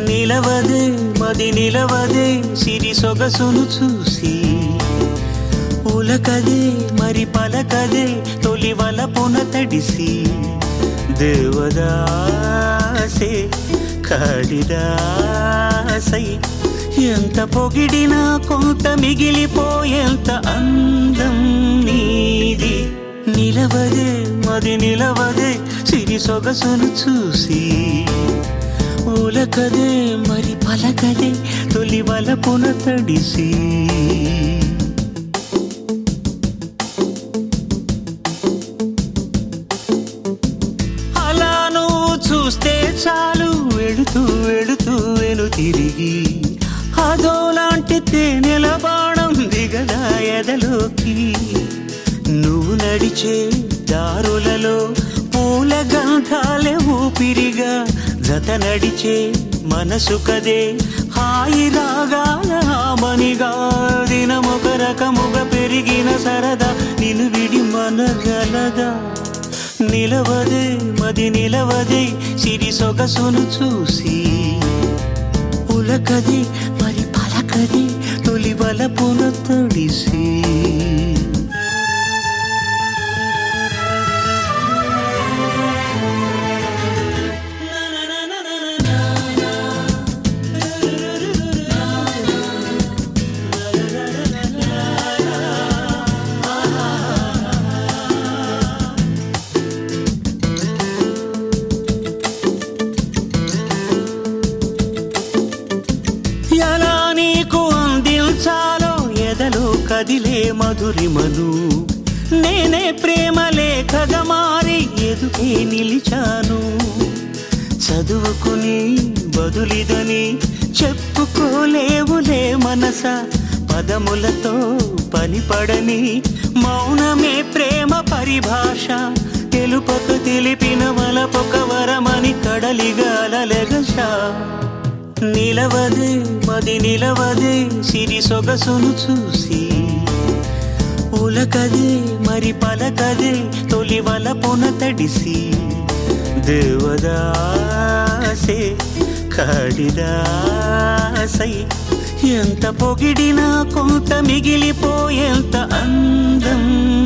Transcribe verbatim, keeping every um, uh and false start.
నిలవదే మది నిలవదే సిరి సొగసును చూసి ఉలకదే మరి పలకదే తొలి వలపున తడిసి దేవదాసే కాళిదాసై ఎంత పొగిడినా కొంత మిగిలిపోయేంత అందం నీది నిలవదే మది నిలవదే సిరి సొగసును చూసి ఉలకదే మరి పలకదే తొలి వలపున తడిసి అలా నువ్వు చూస్తే చాలు వెళుతూ వెళుతూ వెను తిరిగి అదోలాంటి తేనెల బాణం దిగదా ఎదలోకి నువ్వు నడిచే దారులలో పూల గంధాలే ఊపిరిగా జత నడిచే మనసు కదే హాయి రాగాల మనిగా దినమొక రకముగా పెరిగిన సరదా నిన్ను విడి మనగలదా నిలవదే మది నిలవదే సిరి సొగసును చూసి ఉలకదే మరి పలకదే తొలి వలపున తడిసి ఎలా నీకు అందించాలో ఎదలో కదిలే మధురిమను నేనే ప్రేమ లేఖగా మారి ఎదుకే నిలిచాను చదువుకుని బదులిదని చెప్పుకోలేవులే మనస పదములతో పనిపడని మౌనమే ప్రేమ పరిభాష తెలుపక తెలిపిన వలపొక వరమని కడలిగాలెగసా నిలవదే మది నిలవదే సిరి సొగసును చూసి ఉలకదే మరి పలకదే తొలి వలపున తడిసి దేవదాసే కాళిదాసై ఎంత పొగిడినా కొంత మిగిలిపోయేంత అందం